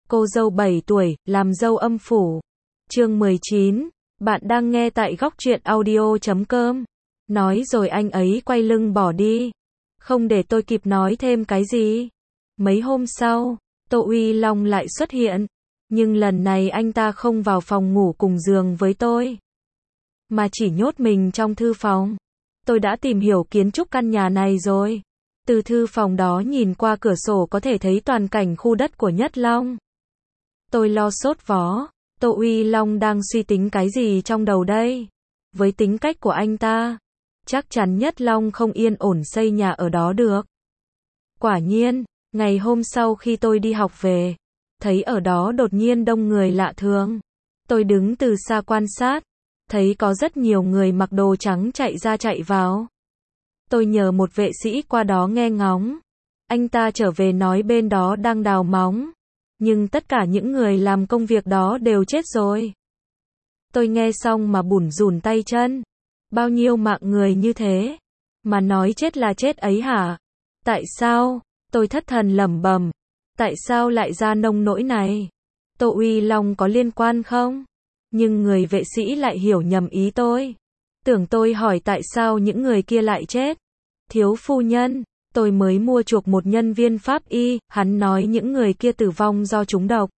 Cô dâu 7 tuổi, làm dâu âm phủ. Chương 19. Bạn đang nghe tại góc truyện audio.com. Nói rồi anh ấy quay lưng bỏ đi. Không để tôi kịp nói thêm cái gì. Mấy hôm sau, Tô Uy Long lại xuất hiện. Nhưng lần này anh ta không vào phòng ngủ cùng giường với tôi, mà chỉ nhốt mình trong thư phòng. Tôi đã tìm hiểu kiến trúc căn nhà này rồi. Từ thư phòng đó nhìn qua cửa sổ có thể thấy toàn cảnh khu đất của Nhất Long. Tôi lo sốt vó. Tô Uy Long đang suy tính cái gì trong đầu đây? Với tính cách của anh ta, chắc chắn Nhất Long không yên ổn xây nhà ở đó được. Quả nhiên, ngày hôm sau khi tôi đi học về, thấy ở đó đột nhiên đông người lạ thường. Tôi đứng từ xa quan sát, thấy có rất nhiều người mặc đồ trắng chạy ra chạy vào. Tôi nhờ một vệ sĩ qua đó nghe ngóng. Anh ta trở về nói bên đó đang đào móng. Nhưng tất cả những người làm công việc đó đều chết rồi. Tôi nghe xong mà bủn rủn tay chân. Bao nhiêu mạng người như thế, mà nói chết là chết ấy hả? Tại sao? Tôi thất thần lẩm bẩm. Tại sao lại ra nông nỗi này? Tô Uy Long có liên quan không? Nhưng người vệ sĩ lại hiểu nhầm ý tôi. Tưởng tôi hỏi tại sao những người kia lại chết. Thiếu phu nhân, tôi mới mua chuộc một nhân viên pháp y, hắn nói những người kia tử vong do trúng độc.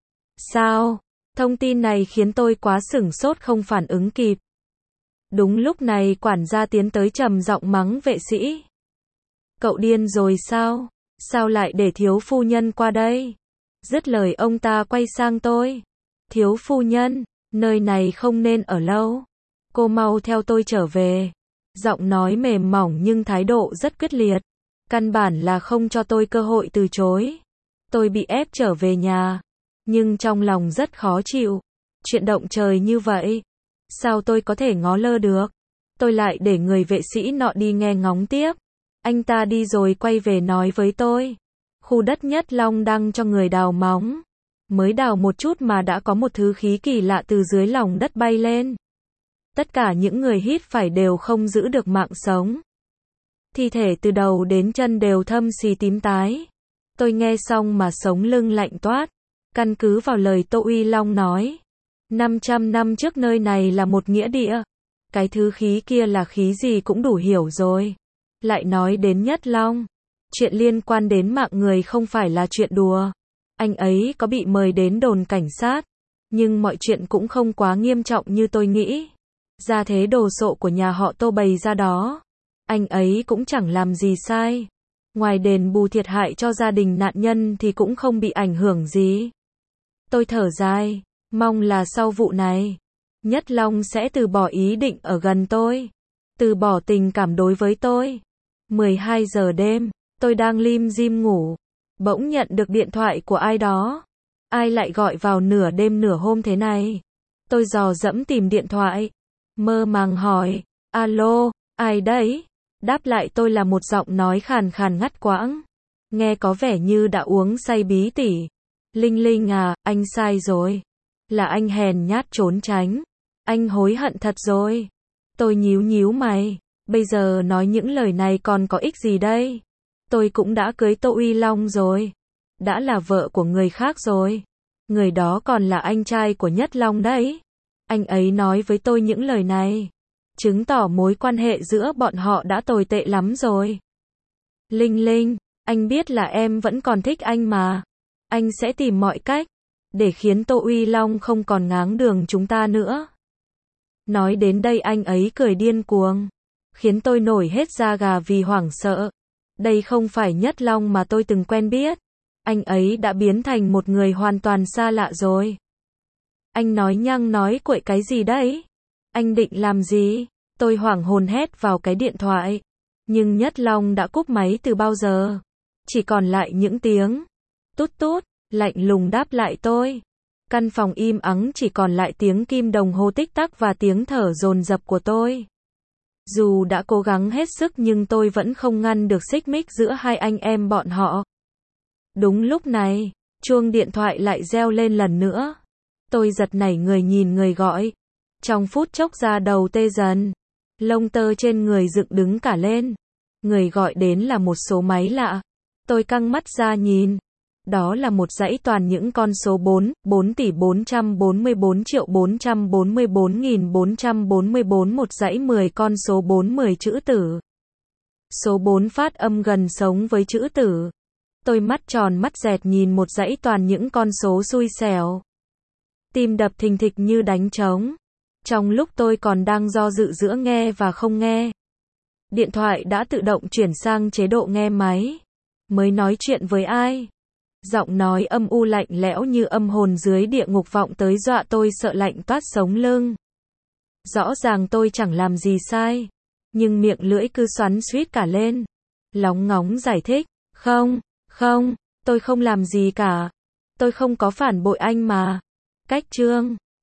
Sao? Thông tin này khiến tôi quá sửng sốt không phản ứng kịp. Đúng lúc này quản gia tiến tới trầm giọng mắng vệ sĩ. Cậu điên rồi sao? Sao lại để thiếu phu nhân qua đây? Dứt lời ông ta quay sang tôi. Thiếu phu nhân, nơi này không nên ở lâu. Cô mau theo tôi trở về. Giọng nói mềm mỏng nhưng thái độ rất quyết liệt. Căn bản là không cho tôi cơ hội từ chối. Tôi bị ép trở về nhà. Nhưng trong lòng rất khó chịu. Chuyện động trời như vậy, sao tôi có thể ngó lơ được? Tôi lại để người vệ sĩ nọ đi nghe ngóng tiếp. Anh ta đi rồi quay về nói với tôi. Khu đất Nhất Long đang cho người đào móng. Mới đào một chút mà đã có một thứ khí kỳ lạ từ dưới lòng đất bay lên. Tất cả những người hít phải đều không giữ được mạng sống. Thi thể từ đầu đến chân đều thâm xì tím tái. Tôi nghe xong mà sống lưng lạnh toát. Căn cứ vào lời Tô Uy Long nói, 500 năm trước nơi này là một nghĩa địa. Cái thứ khí kia là khí gì cũng đủ hiểu rồi. Lại nói đến Nhất Long, chuyện liên quan đến mạng người không phải là chuyện đùa. Anh ấy có bị mời đến đồn cảnh sát, nhưng mọi chuyện cũng không quá nghiêm trọng như tôi nghĩ. Gia thế đồ sộ của nhà họ Tô bày ra đó, anh ấy cũng chẳng làm gì sai. Ngoài đền bù thiệt hại cho gia đình nạn nhân thì cũng không bị ảnh hưởng gì. Tôi thở dài, mong là sau vụ này, Nhất Long sẽ từ bỏ ý định ở gần tôi, từ bỏ tình cảm đối với tôi. 12 giờ đêm, tôi đang lim dim ngủ, bỗng nhận được điện thoại của ai đó. Ai lại gọi vào nửa đêm nửa hôm thế này? Tôi dò dẫm tìm điện thoại, mơ màng hỏi, alo, ai đấy? Đáp lại tôi là một giọng nói khàn khàn ngắt quãng, nghe có vẻ như đã uống say bí tỉ. Linh Linh à, anh sai rồi. Là anh hèn nhát trốn tránh. Anh hối hận thật rồi. Tôi nhíu nhíu mày. Bây giờ nói những lời này còn có ích gì đây? Tôi cũng đã cưới Tô Uy Long rồi. Đã là vợ của người khác rồi. Người đó còn là anh trai của Nhất Long đấy. Anh ấy nói với tôi những lời này, chứng tỏ mối quan hệ giữa bọn họ đã tồi tệ lắm rồi. Linh Linh, anh biết là em vẫn còn thích anh mà. Anh sẽ tìm mọi cách để khiến Tô Uy Long không còn ngáng đường chúng ta nữa. Nói đến đây anh ấy cười điên cuồng, khiến tôi nổi hết da gà vì hoảng sợ. Đây không phải Nhất Long mà tôi từng quen biết. Anh ấy đã biến thành một người hoàn toàn xa lạ rồi. Anh nói nhăng nói cuội cái gì đấy? Anh định làm gì? Tôi hoảng hồn hét vào cái điện thoại. Nhưng Nhất Long đã cúp máy từ bao giờ. Chỉ còn lại những tiếng tút tút, lạnh lùng đáp lại tôi. Căn phòng im ắng chỉ còn lại tiếng kim đồng hồ tích tắc và tiếng thở dồn dập của tôi. Dù đã cố gắng hết sức nhưng tôi vẫn không ngăn được xích mích giữa hai anh em bọn họ. Đúng lúc này, chuông điện thoại lại reo lên lần nữa. Tôi giật nảy người nhìn người gọi. Trong phút chốc da đầu tê dần, lông tơ trên người dựng đứng cả lên. Người gọi đến là một số máy lạ. Tôi căng mắt ra nhìn. Đó là một dãy toàn những con số 4.444.444.444, một dãy 10 con số 10 chữ tử. Số 4 phát âm gần sống với chữ tử. Tôi mắt tròn mắt dẹt nhìn một dãy toàn những con số xui xẻo. Tim đập thình thịch như đánh trống. Trong lúc tôi còn đang do dự giữa nghe và không nghe, điện thoại đã tự động chuyển sang chế độ nghe máy. Mới nói chuyện với ai? Giọng nói âm u lạnh lẽo như âm hồn dưới địa ngục vọng tới dọa tôi sợ lạnh toát sống lưng. Rõ ràng tôi chẳng làm gì sai, nhưng miệng lưỡi cứ xoắn xuýt cả lên. Lóng ngóng giải thích, không, tôi không làm gì cả. Tôi không có phản bội anh mà. Cách chương